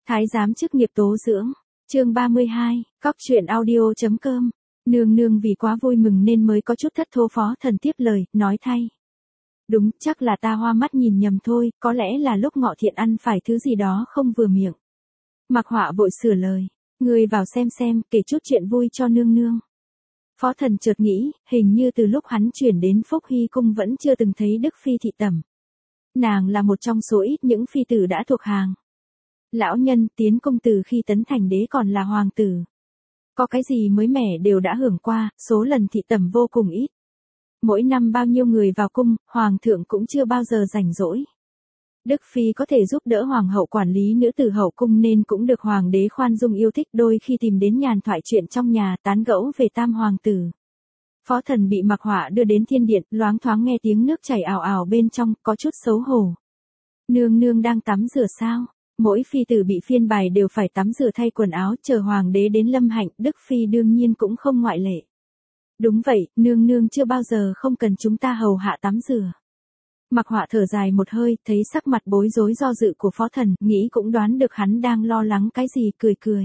Thái giám chức nghiệp tố dưỡng. Chương 32, Cóc truyện audio.com. Nương nương vì quá vui mừng nên mới có chút thất thố. Phó Thần tiếp lời, nói thay. Đúng, chắc là ta hoa mắt nhìn nhầm thôi, có lẽ là lúc Ngọ Thiện ăn phải thứ gì đó không vừa miệng. Mặc Họa vội sửa lời, người vào xem, kể chút chuyện vui cho nương nương. Phó Thần chợt nghĩ, hình như từ lúc hắn chuyển đến Phúc Hy cung vẫn chưa từng thấy Đức Phi thị tẩm. Nàng là một trong số ít những phi tử đã thuộc hàng lão nhân tiến cung từ khi tấn thành đế còn là hoàng tử. Có cái gì mới mẻ đều đã hưởng qua, số lần thị tẩm vô cùng ít. Mỗi năm bao nhiêu người vào cung, hoàng thượng cũng chưa bao giờ rảnh rỗi. Đức Phi có thể giúp đỡ hoàng hậu quản lý nữ tử hậu cung nên cũng được hoàng đế khoan dung yêu thích, đôi khi tìm đến nhàn thoại chuyện trong nhà tán gẫu về tam hoàng tử. Phó Thần bị Mặc Họa đưa đến thiên điện, loáng thoáng nghe tiếng nước chảy ào ào bên trong, có chút xấu hổ. Nương nương đang tắm rửa sao? Mỗi phi tử bị phiên bài đều phải tắm rửa thay quần áo chờ hoàng đế đến lâm hạnh, Đức Phi đương nhiên cũng không ngoại lệ. Đúng vậy, nương nương chưa bao giờ không cần chúng ta hầu hạ tắm rửa. Mặc Họa thở dài một hơi, thấy sắc mặt bối rối do dự của Phó Thần, nghĩ cũng đoán được hắn đang lo lắng cái gì, cười.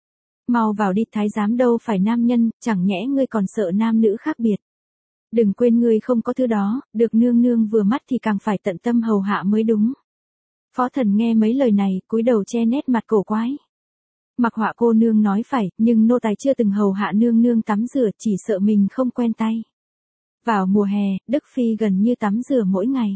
Mau vào đi, thái giám đâu phải nam nhân, chẳng nhẽ ngươi còn sợ nam nữ khác biệt. Đừng quên ngươi không có thứ đó, được nương nương vừa mắt thì càng phải tận tâm hầu hạ mới đúng. Phó Thần nghe mấy lời này, cúi đầu che nét mặt cổ quái. Mặc Họa cô nương nói phải, nhưng nô tài chưa từng hầu hạ nương nương tắm rửa, chỉ sợ mình không quen tay. Vào mùa hè, Đức Phi gần như tắm rửa mỗi ngày.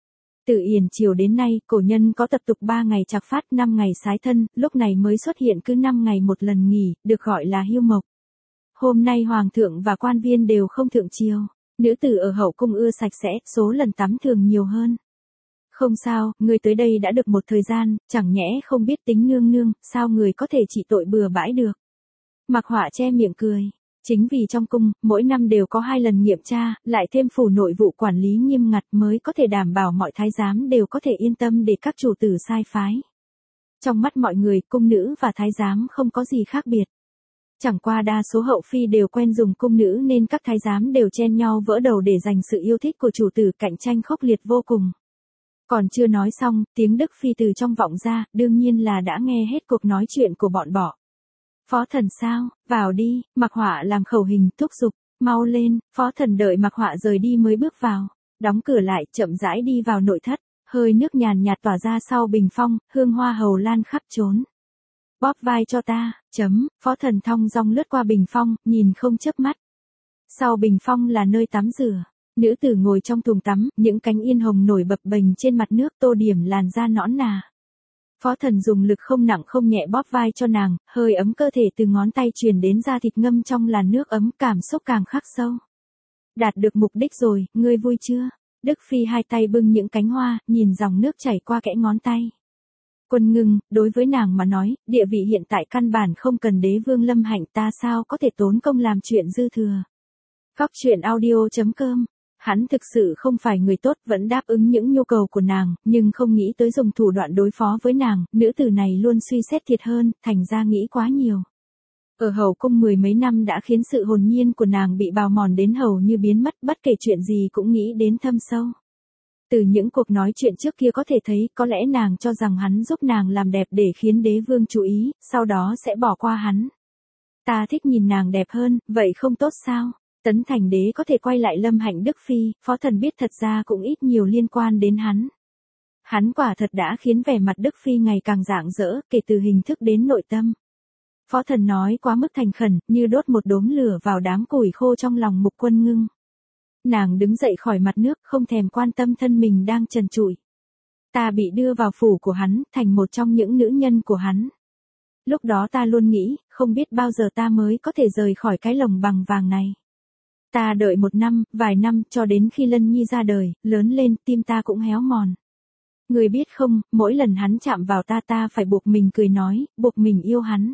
Từ Yển triều đến nay, cổ nhân có tập tục 3 ngày trạc phát, 5 ngày sái thân, lúc này mới xuất hiện cứ 5 ngày một lần nghỉ, được gọi là hưu mộc. Hôm nay hoàng thượng và quan viên đều không thượng triều, nữ tử ở hậu cung ưa sạch sẽ, số lần tắm thường nhiều hơn. Không sao, người tới đây đã được một thời gian, chẳng nhẽ không biết tính nương nương, sao người có thể trị tội bừa bãi được. Mặc Họa che miệng cười. Chính vì trong cung, mỗi năm đều có 2 lần nghiệm tra, lại thêm phủ nội vụ quản lý nghiêm ngặt mới có thể đảm bảo mọi thái giám đều có thể yên tâm để các chủ tử sai phái. Trong mắt mọi người, cung nữ và thái giám không có gì khác biệt. Chẳng qua đa số hậu phi đều quen dùng cung nữ nên các thái giám đều chen nhau vỡ đầu để giành sự yêu thích của chủ tử, cạnh tranh khốc liệt vô cùng. Còn chưa nói xong, tiếng Đức Phi từ trong vọng ra, đương nhiên là đã nghe hết cuộc nói chuyện của bọn họ. Phó Thần sao, vào đi, Mặc Họa làm khẩu hình, thúc giục, mau lên. Phó Thần đợi Mặc Họa rời đi mới bước vào, đóng cửa lại, chậm rãi đi vào nội thất, hơi nước nhàn nhạt tỏa ra sau bình phong, hương hoa hầu lan khắp trốn. Bóp vai cho ta, Phó Thần thong dong lướt qua bình phong, nhìn không chớp mắt. Sau bình phong là nơi tắm rửa. Nữ tử ngồi trong thùng tắm, những cánh yên hồng nổi bập bềnh trên mặt nước, tô điểm làn da nõn nà. Phó Thần dùng lực không nặng không nhẹ bóp vai cho nàng, hơi ấm cơ thể từ ngón tay truyền đến da thịt ngâm trong làn nước ấm, cảm xúc càng khắc sâu. Đạt được mục đích rồi, ngươi vui chưa? Đức Phi hai tay bưng những cánh hoa, nhìn dòng nước chảy qua kẽ ngón tay. Quân Ngưng, đối với nàng mà nói, địa vị hiện tại căn bản không cần đế vương lâm hạnh, ta sao có thể tốn công làm chuyện dư thừa. Cóc truyện audio.com. Hắn thực sự không phải người tốt, vẫn đáp ứng những nhu cầu của nàng, nhưng không nghĩ tới dùng thủ đoạn đối phó với nàng, nữ tử này luôn suy xét thiệt hơn, thành ra nghĩ quá nhiều. Ở hậu cung 10 mấy năm đã khiến sự hồn nhiên của nàng bị bào mòn đến hầu như biến mất, bất kể chuyện gì cũng nghĩ đến thâm sâu. Từ những cuộc nói chuyện trước kia có thể thấy, có lẽ nàng cho rằng hắn giúp nàng làm đẹp để khiến đế vương chú ý, sau đó sẽ bỏ qua hắn. Ta thích nhìn nàng đẹp hơn, vậy không tốt sao? Tấn thành đế có thể quay lại lâm hạnh Đức Phi, Phó Thần biết thật ra cũng ít nhiều liên quan đến hắn. Hắn quả thật đã khiến vẻ mặt Đức Phi ngày càng rạng rỡ, kể từ hình thức đến nội tâm. Phó Thần nói quá mức thành khẩn, như đốt một đốm lửa vào đám củi khô trong lòng Mục Quân Ngưng. Nàng đứng dậy khỏi mặt nước, không thèm quan tâm thân mình đang trần trụi. Ta bị đưa vào phủ của hắn, thành một trong những nữ nhân của hắn. Lúc đó ta luôn nghĩ, không biết bao giờ ta mới có thể rời khỏi cái lồng bằng vàng này. Ta đợi 1 năm, vài năm, cho đến khi Lân Nhi ra đời, lớn lên, tim ta cũng héo mòn. Người biết không, mỗi lần hắn chạm vào ta phải buộc mình cười nói, buộc mình yêu hắn.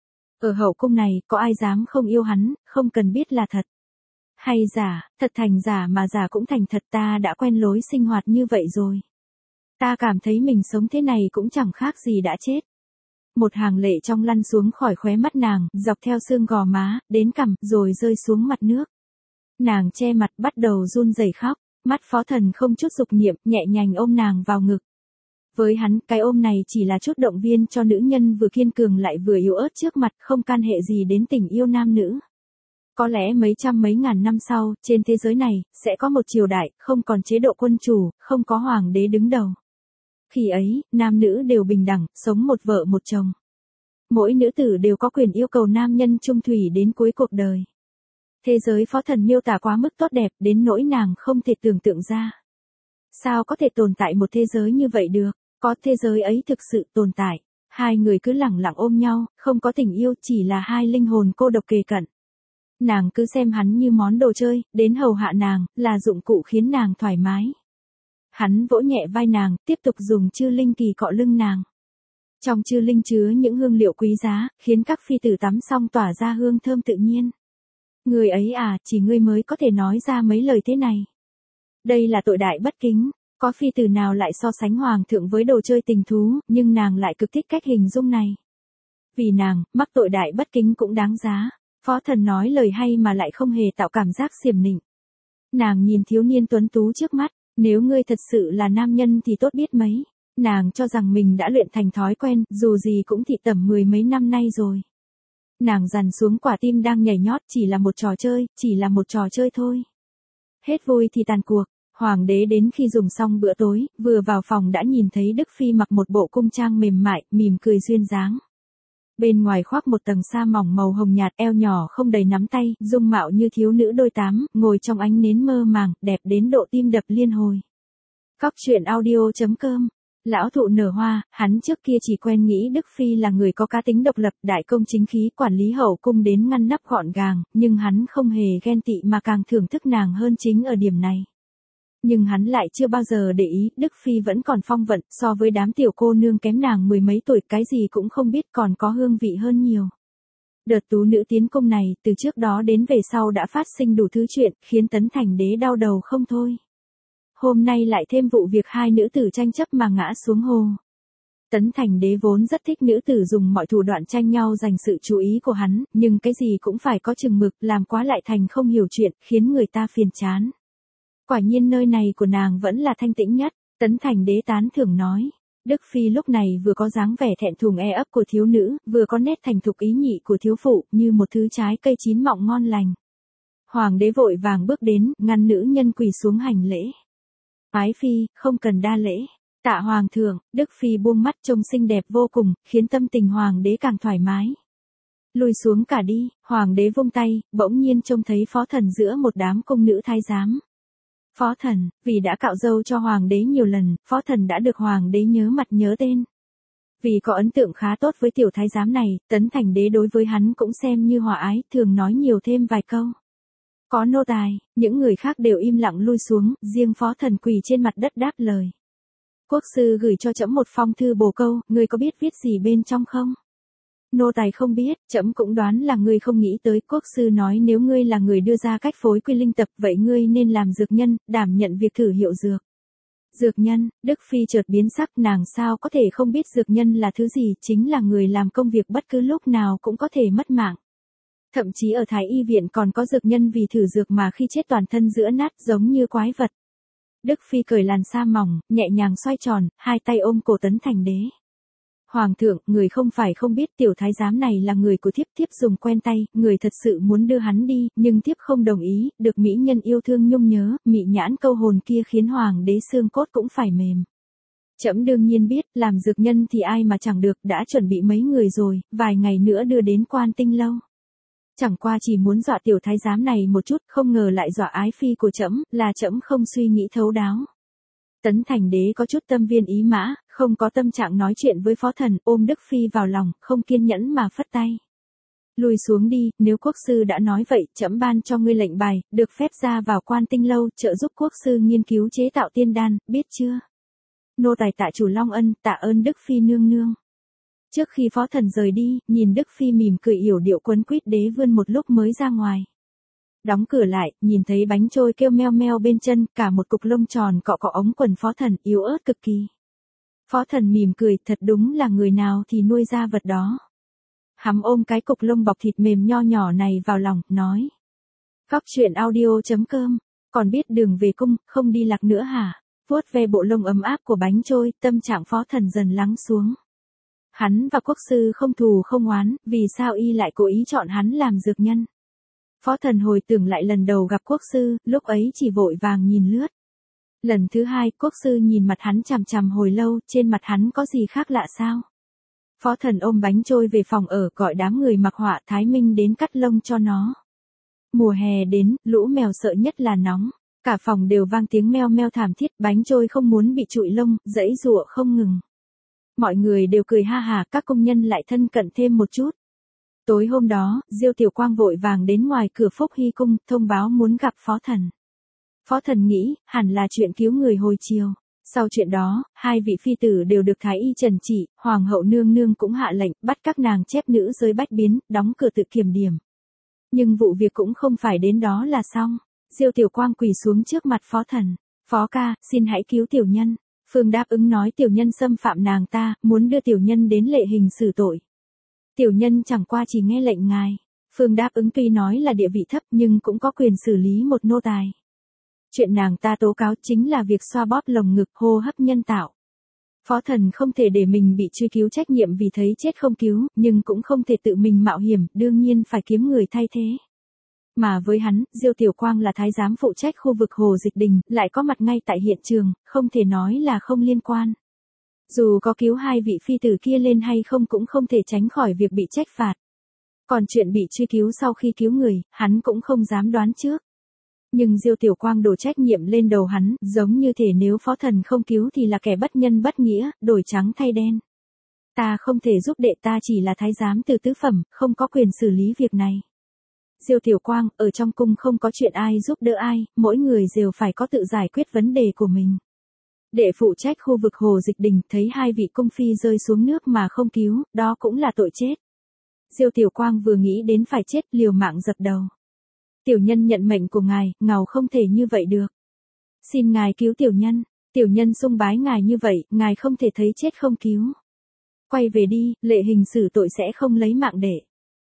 Ở hậu cung này, có ai dám không yêu hắn, không cần biết là thật. Hay giả, thật thành giả mà giả cũng thành thật, ta đã quen lối sinh hoạt như vậy rồi. Ta cảm thấy mình sống thế này cũng chẳng khác gì đã chết. Một hàng lệ trong lăn xuống khỏi khóe mắt nàng, dọc theo xương gò má, đến cằm, rồi rơi xuống mặt nước. Nàng che mặt bắt đầu run rẩy khóc, mắt Phó Thần không chút dục niệm, nhẹ nhàng ôm nàng vào ngực. Với hắn, cái ôm này chỉ là chút động viên cho nữ nhân vừa kiên cường lại vừa yếu ớt trước mặt, không can hệ gì đến tình yêu nam nữ. Có lẽ mấy trăm mấy ngàn năm sau, trên thế giới này, sẽ có một triều đại, không còn chế độ quân chủ, không có hoàng đế đứng đầu. Khi ấy, nam nữ đều bình đẳng, sống một vợ một chồng. Mỗi nữ tử đều có quyền yêu cầu nam nhân chung thủy đến cuối cuộc đời. Thế giới phó thần miêu tả quá mức tốt đẹp, đến nỗi nàng không thể tưởng tượng ra. Sao có thể tồn tại một thế giới như vậy được? Có thế giới ấy thực sự tồn tại. Hai người cứ lẳng lặng ôm nhau, không có tình yêu, chỉ là hai linh hồn cô độc kề cận. Nàng cứ xem hắn như món đồ chơi, đến hầu hạ nàng, là dụng cụ khiến nàng thoải mái. Hắn vỗ nhẹ vai nàng, tiếp tục dùng chư linh kỳ cọ lưng nàng. Trong chư linh chứa những hương liệu quý giá, khiến các phi tử tắm xong tỏa ra hương thơm tự nhiên. Người ấy à, chỉ ngươi mới có thể nói ra mấy lời thế này. Đây là tội đại bất kính, có phi tử nào lại so sánh hoàng thượng với đồ chơi tình thú, nhưng nàng lại cực thích cách hình dung này. Vì nàng, mắc tội đại bất kính cũng đáng giá. Phó thần nói lời hay mà lại không hề tạo cảm giác xiểm nịnh. Nàng nhìn thiếu niên tuấn tú trước mắt, nếu ngươi thật sự là nam nhân thì tốt biết mấy. Nàng cho rằng mình đã luyện thành thói quen, dù gì cũng thị tẩm 10 mấy năm nay rồi. Nàng dằn xuống quả tim đang nhảy nhót, chỉ là một trò chơi, chỉ là một trò chơi thôi. Hết vui thì tàn cuộc, hoàng đế đến khi dùng xong bữa tối, vừa vào phòng đã nhìn thấy Đức Phi mặc một bộ cung trang mềm mại, mỉm cười duyên dáng. Bên ngoài khoác một tầng sa mỏng màu hồng nhạt, eo nhỏ không đầy nắm tay, dung mạo như thiếu nữ đôi tám, ngồi trong ánh nến mơ màng, đẹp đến độ tim đập liên hồi. Cóc truyện audio.com. Lão thụ nở hoa, hắn trước kia chỉ quen nghĩ Đức Phi là người có cá tính độc lập, đại công chính khí, quản lý hậu cung đến ngăn nắp gọn gàng, nhưng hắn không hề ghen tị mà càng thưởng thức nàng hơn chính ở điểm này. Nhưng hắn lại chưa bao giờ để ý, Đức Phi vẫn còn phong vận, so với đám tiểu cô nương kém nàng 10 mấy tuổi, cái gì cũng không biết, còn có hương vị hơn nhiều. Đợt tú nữ tiến cung này, từ trước đó đến về sau đã phát sinh đủ thứ chuyện, khiến Tấn Thành Đế đau đầu không thôi. Hôm nay lại thêm vụ việc hai nữ tử tranh chấp mà ngã xuống hồ. Tấn Thành Đế vốn rất thích nữ tử dùng mọi thủ đoạn tranh nhau giành sự chú ý của hắn, nhưng cái gì cũng phải có chừng mực, làm quá lại thành không hiểu chuyện, khiến người ta phiền chán. Quả nhiên nơi này của nàng vẫn là thanh tĩnh nhất, Tấn Thành Đế tán thưởng nói. Đức Phi lúc này vừa có dáng vẻ thẹn thùng e ấp của thiếu nữ, vừa có nét thành thục ý nhị của thiếu phụ, như một thứ trái cây chín mọng ngon lành. Hoàng đế vội vàng bước đến, ngăn nữ nhân quỳ xuống hành lễ. Ái Phi, không cần đa lễ. Tạ Hoàng thượng. Đức Phi buông mắt trông xinh đẹp vô cùng, khiến tâm tình Hoàng đế càng thoải mái. Lùi xuống cả đi, Hoàng đế vung tay, bỗng nhiên trông thấy phó thần giữa một đám cung nữ thái giám. Phó thần, vì đã cạo râu cho Hoàng đế nhiều lần, phó thần đã được Hoàng đế nhớ mặt nhớ tên. Vì có ấn tượng khá tốt với tiểu thái giám này, Tấn Thành Đế đối với hắn cũng xem như hòa ái, thường nói nhiều thêm vài câu. Có nô tài, những người khác đều im lặng lui xuống, riêng phó thần quỳ trên mặt đất đáp lời. Quốc sư gửi cho trẫm một phong thư bổ câu, ngươi có biết viết gì bên trong không? Nô tài không biết, trẫm cũng đoán là ngươi không nghĩ tới. Quốc sư nói nếu ngươi là người đưa ra cách phối quy linh tập, vậy ngươi nên làm dược nhân, đảm nhận việc thử hiệu dược. Dược nhân, Đức Phi chợt biến sắc, nàng sao có thể không biết dược nhân là thứ gì, chính là người làm công việc bất cứ lúc nào cũng có thể mất mạng. Thậm chí ở Thái Y viện còn có dược nhân vì thử dược mà khi chết toàn thân giữa nát giống như quái vật. Đức Phi cởi làn sa mỏng, nhẹ nhàng xoay tròn, hai tay ôm cổ Tấn Thành Đế. Hoàng thượng, người không phải không biết tiểu thái giám này là người của thiếp, thiếp dùng quen tay, người thật sự muốn đưa hắn đi, nhưng thiếp không đồng ý, được mỹ nhân yêu thương nhung nhớ, mị nhãn câu hồn kia khiến hoàng đế xương cốt cũng phải mềm. Trẫm đương nhiên biết, làm dược nhân thì ai mà chẳng được, đã chuẩn bị mấy người rồi, vài ngày nữa đưa đến Quan Tinh lâu. Chẳng qua chỉ muốn dọa tiểu thái giám này một chút, không ngờ lại dọa ái phi của trẫm, là trẫm không suy nghĩ thấu đáo. Tấn Thành Đế có chút tâm viên ý mã, không có tâm trạng nói chuyện với phó thần, ôm Đức Phi vào lòng, không kiên nhẫn mà phất tay. Lùi xuống đi, nếu quốc sư đã nói vậy, trẫm ban cho ngươi lệnh bài, được phép ra vào Quan Tinh lâu, trợ giúp quốc sư nghiên cứu chế tạo tiên đan, biết chưa? Nô tài tạ chủ long ân, tạ ơn Đức Phi nương nương. Trước khi phó thần rời đi, nhìn Đức Phi mỉm cười yểu điệu quấn quýt đế vươn một lúc mới ra ngoài. Đóng cửa lại, nhìn thấy bánh trôi kêu meo meo bên chân, cả một cục lông tròn cọ cọ ống quần phó thần, yếu ớt cực kỳ. Phó thần mỉm cười, thật đúng là người nào thì nuôi ra vật đó. Hắn ôm cái cục lông bọc thịt mềm nho nhỏ này vào lòng, nói. Cóc truyện audio.com, còn biết đường về cung, không đi lạc nữa hả? vuốt ve bộ lông ấm áp của bánh trôi, tâm trạng Phó Thần dần lắng xuống. Hắn và Quốc sư không thù không oán, vì sao y lại cố ý chọn hắn làm dược nhân? Phó Thần hồi tưởng lại lần đầu gặp Quốc sư, lúc ấy chỉ vội vàng nhìn lướt. Lần thứ hai, Quốc sư nhìn mặt hắn chằm chằm hồi lâu, trên mặt hắn có gì khác lạ sao? Phó Thần ôm bánh trôi về phòng ở, gọi đám người mặc họa Thái Minh đến cắt lông cho nó. Mùa hè đến, lũ mèo sợ nhất là nóng. Cả phòng đều vang tiếng meo meo thảm thiết, bánh trôi không muốn bị trụi lông, giãy giụa không ngừng. Mọi người đều cười ha hả, các công nhân lại thân cận thêm một chút. Tối hôm đó, Diêu Tiểu Quang vội vàng đến ngoài cửa Phúc Hy cung, thông báo muốn gặp Phó Thần. Phó Thần nghĩ, hẳn là chuyện cứu người hồi chiều. Sau chuyện đó, hai vị phi tử đều được thái y trần trị, hoàng hậu nương nương cũng hạ lệnh, bắt các nàng chép nữ giới bách biến, đóng cửa tự kiểm điểm. Nhưng vụ việc cũng không phải đến đó là xong. Diêu Tiểu Quang quỳ xuống trước mặt Phó Thần. Phó ca, xin hãy cứu tiểu nhân. Phương đáp ứng nói tiểu nhân xâm phạm nàng ta, muốn đưa tiểu nhân đến lệ hình xử tội. Tiểu nhân chẳng qua chỉ nghe lệnh ngài. Phương đáp ứng tuy nói là địa vị thấp nhưng cũng có quyền xử lý một nô tài. Chuyện nàng ta tố cáo chính là việc xoa bóp lồng ngực hô hấp nhân tạo. Phó Thần không thể để mình bị truy cứu trách nhiệm vì thấy chết không cứu, nhưng cũng không thể tự mình mạo hiểm, đương nhiên phải kiếm người thay thế. Mà với hắn, Diêu Tiểu Quang là thái giám phụ trách khu vực Hồ Dịch Đình, lại có mặt ngay tại hiện trường, không thể nói là không liên quan. Dù có cứu hai vị phi tử kia lên hay không cũng không thể tránh khỏi việc bị trách phạt. Còn chuyện bị truy cứu sau khi cứu người, hắn cũng không dám đoán trước. Nhưng Diêu Tiểu Quang đổ trách nhiệm lên đầu hắn, giống như thể nếu Phó Thần không cứu thì là kẻ bất nhân bất nghĩa, đổi trắng thay đen. Ta không thể giúp đệ, ta chỉ là thái giám từ tứ phẩm, không có quyền xử lý việc này. Diêu Tiểu Quang, ở trong cung không có chuyện ai giúp đỡ ai, mỗi người đều phải có tự giải quyết vấn đề của mình. Đệ phụ trách khu vực Hồ Dịch Đình thấy hai vị cung phi rơi xuống nước mà không cứu, đó cũng là tội chết. Diêu Tiểu Quang vừa nghĩ đến phải chết liều mạng dập đầu. Tiểu nhân nhận mệnh của ngài, ngài không thể như vậy được. Xin ngài cứu tiểu nhân sung bái ngài như vậy, ngài không thể thấy chết không cứu. Quay về đi, lệ hình xử tội sẽ không lấy mạng để.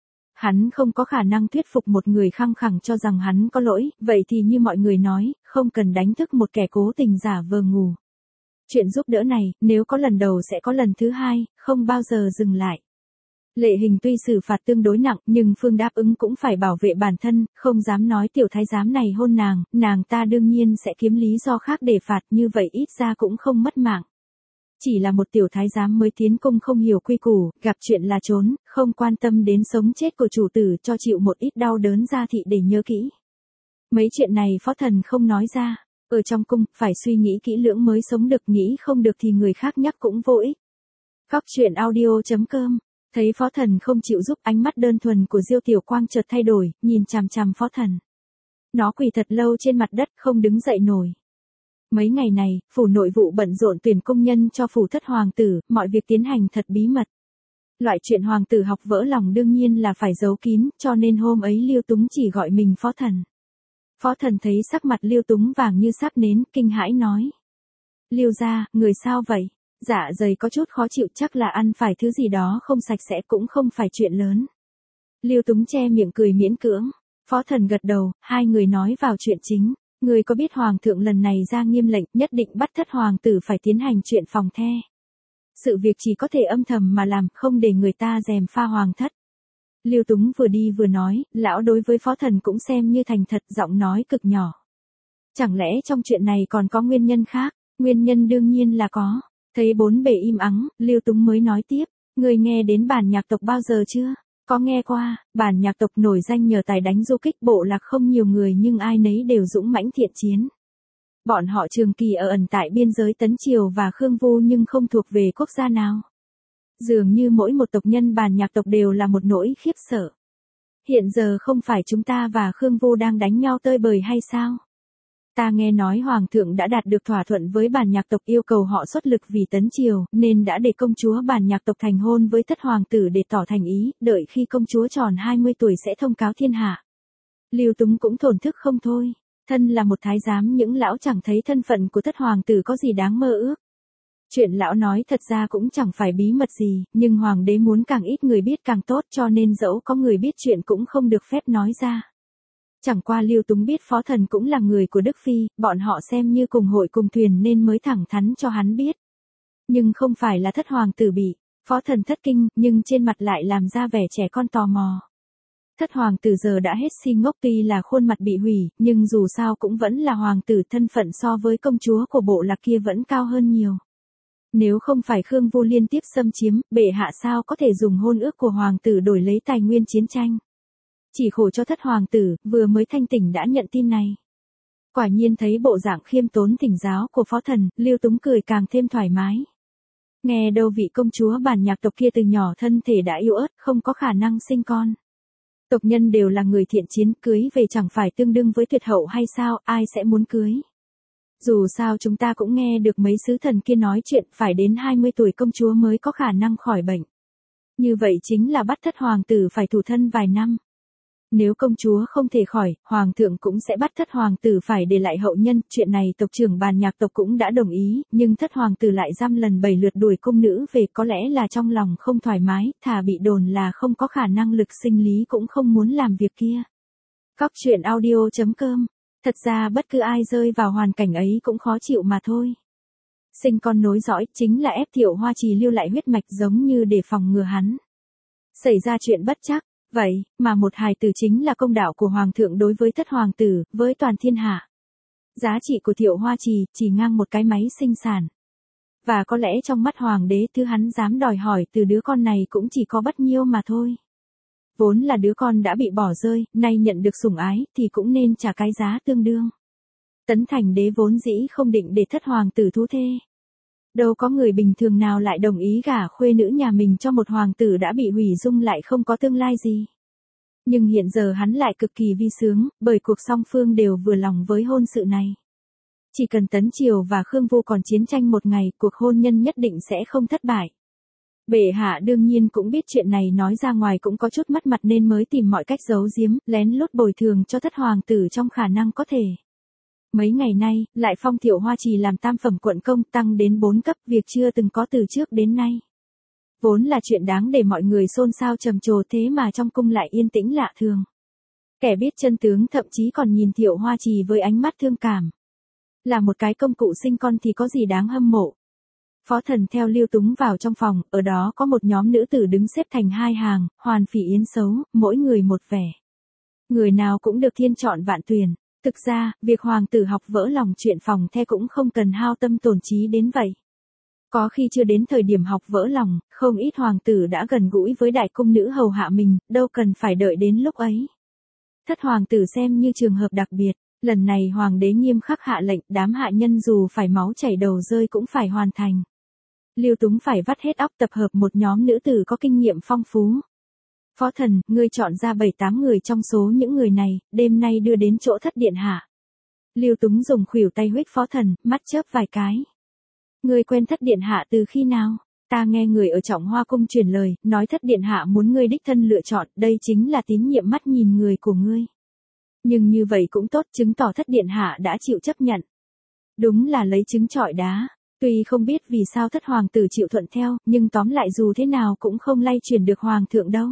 Hắn không có khả năng thuyết phục một người khăng khăng cho rằng hắn có lỗi, vậy thì như mọi người nói, không cần đánh thức một kẻ cố tình giả vờ ngủ. Chuyện giúp đỡ này, nếu có lần đầu sẽ có lần thứ hai, không bao giờ dừng lại. Lệ hình tuy xử phạt tương đối nặng, nhưng Phương đáp ứng cũng phải bảo vệ bản thân, không dám nói tiểu thái giám này hôn nàng ta đương nhiên sẽ kiếm lý do khác để phạt, như vậy ít ra cũng không mất mạng. Chỉ là một tiểu thái giám mới tiến cung không hiểu quy củ, gặp chuyện là trốn, không quan tâm đến sống chết của chủ tử, cho chịu một ít đau đớn ra thị để nhớ kỹ. Mấy chuyện này Phó Thần không nói ra, ở trong cung, phải suy nghĩ kỹ lưỡng mới sống được, nghĩ không được thì người khác nhắc cũng vô ích. Góc truyện audio.com. Thấy Phó Thần không chịu giúp, ánh mắt đơn thuần của Diêu Tiểu Quang chợt thay đổi, nhìn chằm chằm Phó Thần. Nó quỳ thật lâu trên mặt đất, không đứng dậy nổi. Mấy ngày này, phủ nội vụ bận rộn tuyển công nhân cho phủ thất hoàng tử, mọi việc tiến hành thật bí mật. Loại chuyện hoàng tử học vỡ lòng đương nhiên là phải giấu kín, cho nên hôm ấy Liêu Túng chỉ gọi mình Phó Thần. Phó Thần thấy sắc mặt Liêu Túng vàng như sáp nến, kinh hãi nói. Liêu gia, người sao vậy? Dạ dày có chút khó chịu, chắc là ăn phải thứ gì đó không sạch sẽ, cũng không phải chuyện lớn. Liêu Túng che miệng cười miễn cưỡng. Phó Thần gật đầu, hai người nói vào chuyện chính. Người có biết hoàng thượng lần này ra nghiêm lệnh nhất định bắt thất hoàng tử phải tiến hành chuyện phòng the. Sự việc chỉ có thể âm thầm mà làm, không để người ta gièm pha hoàng thất. Liêu Túng vừa đi vừa nói, lão đối với Phó Thần cũng xem như thành thật, giọng nói cực nhỏ. Chẳng lẽ trong chuyện này còn có nguyên nhân khác? Nguyên nhân đương nhiên là có. Thấy bốn bề im ắng, Liêu Túng mới nói tiếp, người nghe đến bản nhạc tộc bao giờ chưa? Có nghe qua, bản nhạc tộc nổi danh nhờ tài đánh du kích, bộ lạc không nhiều người nhưng ai nấy đều dũng mãnh thiện chiến. Bọn họ trường kỳ ở ẩn tại biên giới Tấn Triều và Khương Vu nhưng không thuộc về quốc gia nào. Dường như mỗi một tộc nhân bản nhạc tộc đều là một nỗi khiếp sợ. Hiện giờ không phải chúng ta và Khương Vu đang đánh nhau tơi bời hay sao? Ta nghe nói hoàng thượng đã đạt được thỏa thuận với bản nhạc tộc, yêu cầu họ xuất lực vì Tấn Triều, nên đã để công chúa bản nhạc tộc thành hôn với thất hoàng tử để tỏ thành ý, đợi khi công chúa tròn 20 tuổi sẽ thông cáo thiên hạ. Liêu Túng cũng thổn thức không thôi. Thân là một thái giám, những lão chẳng thấy thân phận của thất hoàng tử có gì đáng mơ ước. Chuyện lão nói thật ra cũng chẳng phải bí mật gì, nhưng hoàng đế muốn càng ít người biết càng tốt, cho nên dẫu có người biết chuyện cũng không được phép nói ra. Chẳng qua Lưu Túng biết Phó Thần cũng là người của Đức Phi, bọn họ xem như cùng hội cùng thuyền nên mới thẳng thắn cho hắn biết. Nhưng không phải là thất hoàng tử bị, Phó Thần thất kinh, nhưng trên mặt lại làm ra vẻ trẻ con tò mò. Thất hoàng tử giờ đã hết si ngốc, tuy là khuôn mặt bị hủy, nhưng dù sao cũng vẫn là hoàng tử, thân phận so với công chúa của bộ lạc kia vẫn cao hơn nhiều. Nếu không phải Khương Vô liên tiếp xâm chiếm, bệ hạ sao có thể dùng hôn ước của hoàng tử đổi lấy tài nguyên chiến tranh. Chỉ khổ cho thất hoàng tử, vừa mới thanh tỉnh đã nhận tin này. Quả nhiên thấy bộ dạng khiêm tốn thỉnh giáo của Phó Thần, Lưu Túng cười càng thêm thoải mái. Nghe đâu vị công chúa bản nhạc tộc kia từ nhỏ thân thể đã yếu ớt, không có khả năng sinh con. Tộc nhân đều là người thiện chiến, cưới về chẳng phải tương đương với tuyệt hậu hay sao, ai sẽ muốn cưới. Dù sao chúng ta cũng nghe được mấy sứ thần kia nói chuyện phải đến 20 tuổi công chúa mới có khả năng khỏi bệnh. Như vậy chính là bắt thất hoàng tử phải thủ thân vài năm. Nếu công chúa không thể khỏi, hoàng thượng cũng sẽ bắt thất hoàng tử phải để lại hậu nhân. Chuyện này tộc trưởng bàn nhạc tộc cũng đã đồng ý, nhưng thất hoàng tử lại dăm lần 7 lượt đuổi cung nữ về, có lẽ là trong lòng không thoải mái, thà bị đồn là không có khả năng lực sinh lý cũng không muốn làm việc kia. Cóc truyện audio.com. Thật ra bất cứ ai rơi vào hoàn cảnh ấy cũng khó chịu mà thôi. Sinh con nối dõi chính là ép Thiệu Hoa Trì lưu lại huyết mạch giống như để phòng ngừa hắn xảy ra chuyện bất trắc. Vậy, mà một hài tử chính là công đạo của hoàng thượng đối với thất hoàng tử, với toàn thiên hạ. Giá trị của Thiệu Hoa Trì chỉ ngang một cái máy sinh sản. Và có lẽ trong mắt hoàng đế thứ hắn dám đòi hỏi từ đứa con này cũng chỉ có bấy nhiêu mà thôi. Vốn là đứa con đã bị bỏ rơi, nay nhận được sủng ái thì cũng nên trả cái giá tương đương. Tấn Thành đế vốn dĩ không định để thất hoàng tử thú thê. Đâu có người bình thường nào lại đồng ý gả khuê nữ nhà mình cho một hoàng tử đã bị hủy dung lại không có tương lai gì. Nhưng hiện giờ hắn lại cực kỳ vi sướng, bởi cuộc song phương đều vừa lòng với hôn sự này. Chỉ cần Tấn Triều và Khương Vô còn chiến tranh một ngày, cuộc hôn nhân nhất định sẽ không thất bại. Bệ hạ đương nhiên cũng biết chuyện này nói ra ngoài cũng có chút mất mặt nên mới tìm mọi cách giấu giếm, lén lút bồi thường cho thất hoàng tử trong khả năng có thể. Mấy ngày nay, lại phong Thiệu Hoa Trì làm tam phẩm quận công tăng đến 4 cấp, việc chưa từng có từ trước đến nay. Vốn là chuyện đáng để mọi người xôn xao trầm trồ, thế mà trong cung lại yên tĩnh lạ thường. Kẻ biết chân tướng thậm chí còn nhìn Thiệu Hoa Trì với ánh mắt thương cảm. Là một cái công cụ sinh con thì có gì đáng hâm mộ. Phó Thần theo Lưu Túng vào trong phòng, ở đó có một nhóm nữ tử đứng xếp thành hai hàng, hoàn phỉ yến xấu, mỗi người một vẻ. Người nào cũng được thiên chọn vạn tuyển. Thực ra, việc hoàng tử học vỡ lòng chuyện phòng the cũng không cần hao tâm tổn trí đến vậy. Có khi chưa đến thời điểm học vỡ lòng, không ít hoàng tử đã gần gũi với đại cung nữ hầu hạ mình, đâu cần phải đợi đến lúc ấy. Thất hoàng tử xem như trường hợp đặc biệt, lần này hoàng đế nghiêm khắc hạ lệnh, đám hạ nhân dù phải máu chảy đầu rơi cũng phải hoàn thành. Lưu Túng phải vắt hết óc tập hợp một nhóm nữ tử có kinh nghiệm phong phú. Phó Thần, ngươi chọn ra 7-8 người trong số những người này, đêm nay đưa đến chỗ thất điện hạ. Lưu Túng dùng khuỷu tay huých Phó Thần, mắt chớp vài cái. Ngươi quen thất điện hạ từ khi nào? Ta nghe người ở Trọng Hoa cung truyền lời, nói thất điện hạ muốn ngươi đích thân lựa chọn, đây chính là tín nhiệm mắt nhìn người của ngươi. Nhưng như vậy cũng tốt, chứng tỏ thất điện hạ đã chịu chấp nhận. Đúng là lấy trứng trọi đá. Tuy không biết vì sao thất hoàng tử chịu thuận theo, nhưng tóm lại dù thế nào cũng không lay chuyển được hoàng thượng đâu.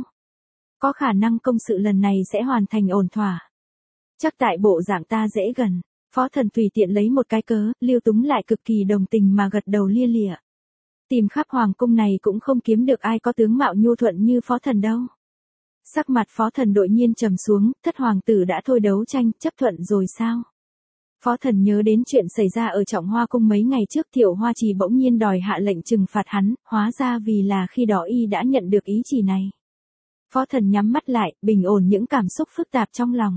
Có khả năng công sự lần này sẽ hoàn thành ổn thỏa. Chắc tại bộ dạng ta dễ gần. Phó Thần tùy tiện lấy một cái cớ, Lưu Túng lại cực kỳ đồng tình mà gật đầu lia lịa. Tìm khắp hoàng cung này cũng không kiếm được ai có tướng mạo nhu thuận như Phó Thần đâu. Sắc mặt Phó Thần đột nhiên trầm xuống, thất hoàng tử đã thôi đấu tranh, chấp thuận rồi sao? Phó Thần nhớ đến chuyện xảy ra ở Trọng Hoa cung mấy ngày trước, Thiệu Hoa Trì bỗng nhiên đòi hạ lệnh trừng phạt hắn, hóa ra vì là khi đó y đã nhận được ý chỉ này. Phó Thần nhắm mắt lại, bình ổn những cảm xúc phức tạp trong lòng.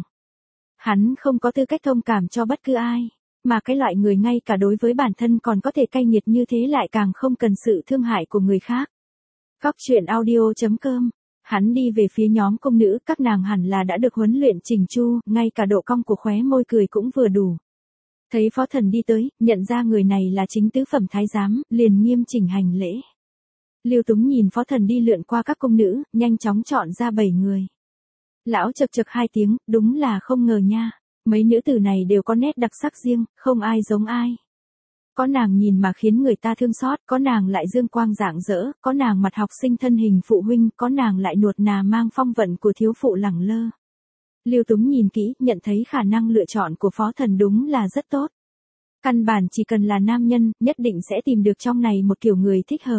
Hắn không có tư cách thông cảm cho bất cứ ai, mà cái loại người ngay cả đối với bản thân còn có thể cay nghiệt như thế lại càng không cần sự thương hại của người khác. Cóc truyện audio.com. Hắn đi về phía nhóm công nữ, các nàng hẳn là đã được huấn luyện chỉnh chu, ngay cả độ cong của khóe môi cười cũng vừa đủ. Thấy Phó Thần đi tới, nhận ra người này là chính tứ phẩm thái giám, liền nghiêm chỉnh hành lễ. Lưu Túng nhìn Phó Thần đi lượn qua các cung nữ, nhanh chóng chọn ra 7 người. Lão chậc chậc 2 tiếng, đúng là không ngờ nha. Mấy nữ tử này đều có nét đặc sắc riêng, không ai giống ai. Có nàng nhìn mà khiến người ta thương xót, có nàng lại dương quang rạng rỡ, có nàng mặt học sinh thân hình phụ huynh, có nàng lại nuột nà mang phong vận của thiếu phụ lẳng lơ. Lưu Túng nhìn kỹ, nhận thấy khả năng lựa chọn của Phó Thần đúng là rất tốt. Căn bản chỉ cần là nam nhân, nhất định sẽ tìm được trong này một kiểu người thích hợp.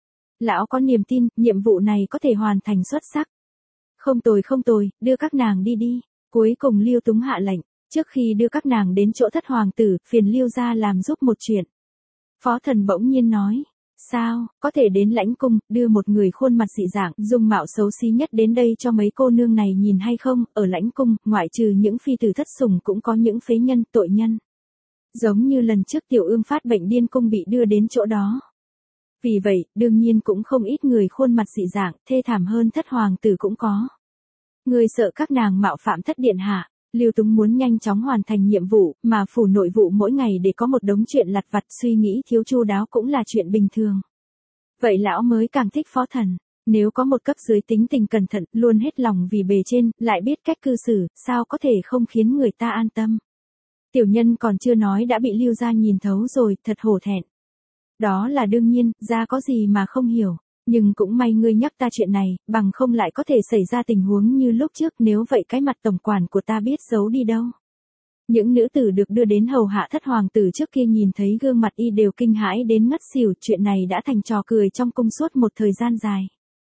Lão có niềm tin, nhiệm vụ này có thể hoàn thành xuất sắc. Không tồi, đưa các nàng đi đi. Cuối cùng Lưu Túng hạ lệnh, trước khi đưa các nàng đến chỗ thất hoàng tử, phiền Lưu gia làm giúp một chuyện. Phó Thần bỗng nhiên nói, sao, có thể đến lãnh cung, đưa một người khuôn mặt dị dạng, dung mạo xấu xí nhất đến đây cho mấy cô nương này nhìn hay không? Ở lãnh cung, ngoại trừ những phi tử thất sủng cũng có những phế nhân, tội nhân. Giống như lần trước Tiểu Ương phát bệnh điên cung bị đưa đến chỗ đó. Vì vậy, đương nhiên cũng không ít người khuôn mặt dị dạng, thê thảm hơn thất hoàng tử cũng có. Người sợ các nàng mạo phạm thất điện hạ. Lưu Túng muốn nhanh chóng hoàn thành nhiệm vụ, mà phủ nội vụ mỗi ngày để có một đống chuyện lặt vặt, suy nghĩ thiếu chu đáo cũng là chuyện bình thường. Vậy lão mới càng thích Phó Thần. Nếu có một cấp dưới tính tình cẩn thận, luôn hết lòng vì bề trên, lại biết cách cư xử, sao có thể không khiến người ta an tâm. Tiểu nhân còn chưa nói đã bị Lưu gia nhìn thấu rồi, thật hổ thẹn. Đó là đương nhiên, gia có gì mà không hiểu. Nhưng cũng may ngươi nhắc ta chuyện này, bằng không lại có thể xảy ra tình huống như lúc trước, nếu vậy cái mặt tổng quản của ta biết giấu đi đâu. Những nữ tử được đưa đến hầu hạ thất hoàng tử trước kia nhìn thấy gương mặt y đều kinh hãi đến ngất xỉu, chuyện này đã thành trò cười trong cung suốt một thời gian dài.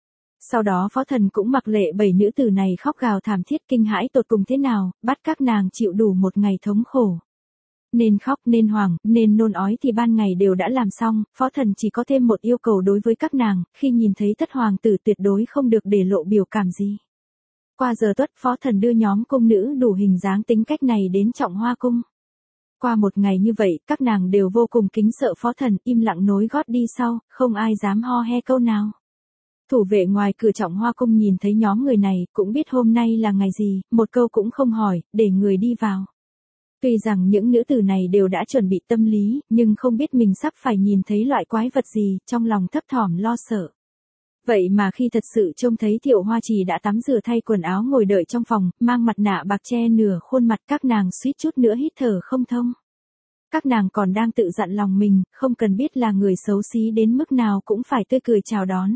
Sau đó Phó Thần cũng mặc lệ 7 nữ tử này khóc gào thảm thiết kinh hãi tột cùng thế nào, bắt các nàng chịu đủ một ngày thống khổ. Nên khóc, nên hoảng, nên nôn ói thì ban ngày đều đã làm xong, Phó Thần chỉ có thêm một yêu cầu đối với các nàng, khi nhìn thấy thất hoàng tử tuyệt đối không được để lộ biểu cảm gì. Qua giờ tuất, Phó Thần đưa nhóm cung nữ đủ hình dáng tính cách này đến Trọng Hoa cung. Qua một ngày như vậy, các nàng đều vô cùng kính sợ Phó Thần, im lặng nối gót đi sau, không ai dám ho he câu nào. Thủ vệ ngoài cửa Trọng Hoa cung nhìn thấy nhóm người này, cũng biết hôm nay là ngày gì, một câu cũng không hỏi, để người đi vào. Tuy rằng những nữ tử này đều đã chuẩn bị tâm lý, nhưng không biết mình sắp phải nhìn thấy loại quái vật gì, trong lòng thấp thỏm lo sợ. Vậy mà khi thật sự trông thấy Thiệu Hoa Trì đã tắm rửa thay quần áo ngồi đợi trong phòng, mang mặt nạ bạc che nửa khuôn mặt, các nàng suýt chút nữa hít thở không thông. Các nàng còn đang tự dặn lòng mình, không cần biết là người xấu xí đến mức nào cũng phải tươi cười chào đón.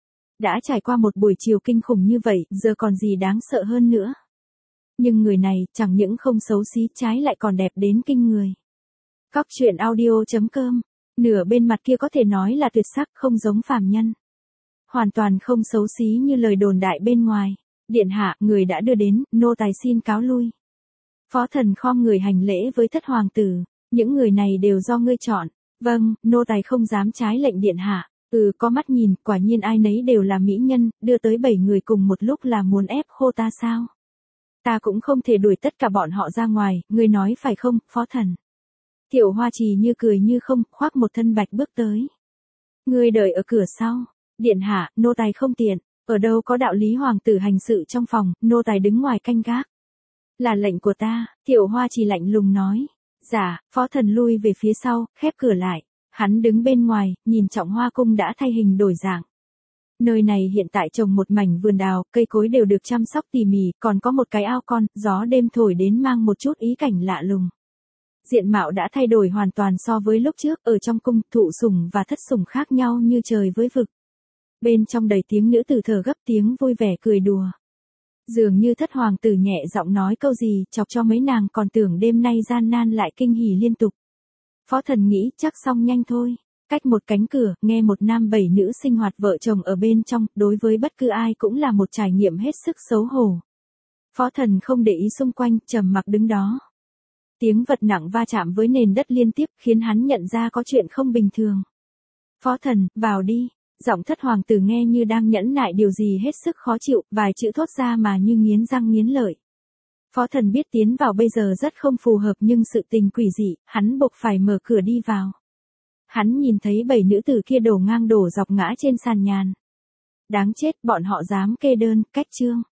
Đã trải qua một buổi chiều kinh khủng như vậy, giờ còn gì đáng sợ hơn nữa. Nhưng người này chẳng những không xấu xí, trái lại còn đẹp đến kinh người. Cóc truyện audio.com. Nửa bên mặt kia có thể nói là tuyệt sắc, không giống phàm nhân. Hoàn toàn không xấu xí như lời đồn đại bên ngoài. Điện hạ, người đã đưa đến, nô tài xin cáo lui. Phó Thần khom người hành lễ với thất hoàng tử. Những người này đều do ngươi chọn. Vâng, nô tài không dám trái lệnh điện hạ. Có mắt nhìn, quả nhiên ai nấy đều là mỹ nhân, đưa tới 7 người cùng một lúc là muốn ép khô ta sao? Ta cũng không thể đuổi tất cả bọn họ ra ngoài, ngươi nói phải không, Phó Thần? Thiệu Hoa Trì như cười như không, khoác một thân bạch bước tới. Ngươi đợi ở cửa sau. Điện hạ, nô tài không tiện, ở đâu có đạo lý hoàng tử hành sự trong phòng, nô tài đứng ngoài canh gác. Là lệnh của ta, Thiệu Hoa Trì lạnh lùng nói. Dạ, Phó Thần lui về phía sau, khép cửa lại. Hắn đứng bên ngoài, nhìn Trọng Hoa cung đã thay hình đổi dạng. Nơi này hiện tại trồng một mảnh vườn đào, cây cối đều được chăm sóc tỉ mỉ, còn có một cái ao con, gió đêm thổi đến mang một chút ý cảnh lạ lùng. Diện mạo đã thay đổi hoàn toàn so với lúc trước, ở trong cung, thụ sủng và thất sủng khác nhau như trời với vực. Bên trong đầy tiếng nữ tử thở gấp, tiếng vui vẻ cười đùa. Dường như thất hoàng tử nhẹ giọng nói câu gì, chọc cho mấy nàng còn tưởng đêm nay gian nan lại kinh hỉ liên tục. Phó Thần nghĩ chắc xong nhanh thôi. Cách một cánh cửa, nghe một nam 7 nữ sinh hoạt vợ chồng ở bên trong, đối với bất cứ ai cũng là một trải nghiệm hết sức xấu hổ. Phó Thần không để ý xung quanh, trầm mặc đứng đó. Tiếng vật nặng va chạm với nền đất liên tiếp, khiến hắn nhận ra có chuyện không bình thường. Phó Thần, vào đi. Giọng thất hoàng tử nghe như đang nhẫn nại điều gì hết sức khó chịu, vài chữ thốt ra mà như nghiến răng nghiến lợi. Phó Thần biết tiến vào bây giờ rất không phù hợp, nhưng sự tình quỷ dị, hắn buộc phải mở cửa đi vào. Hắn nhìn thấy 7 nữ tử kia đổ ngang đổ dọc ngã trên sàn nhàn. Đáng chết, bọn họ dám kê đơn, cách chương.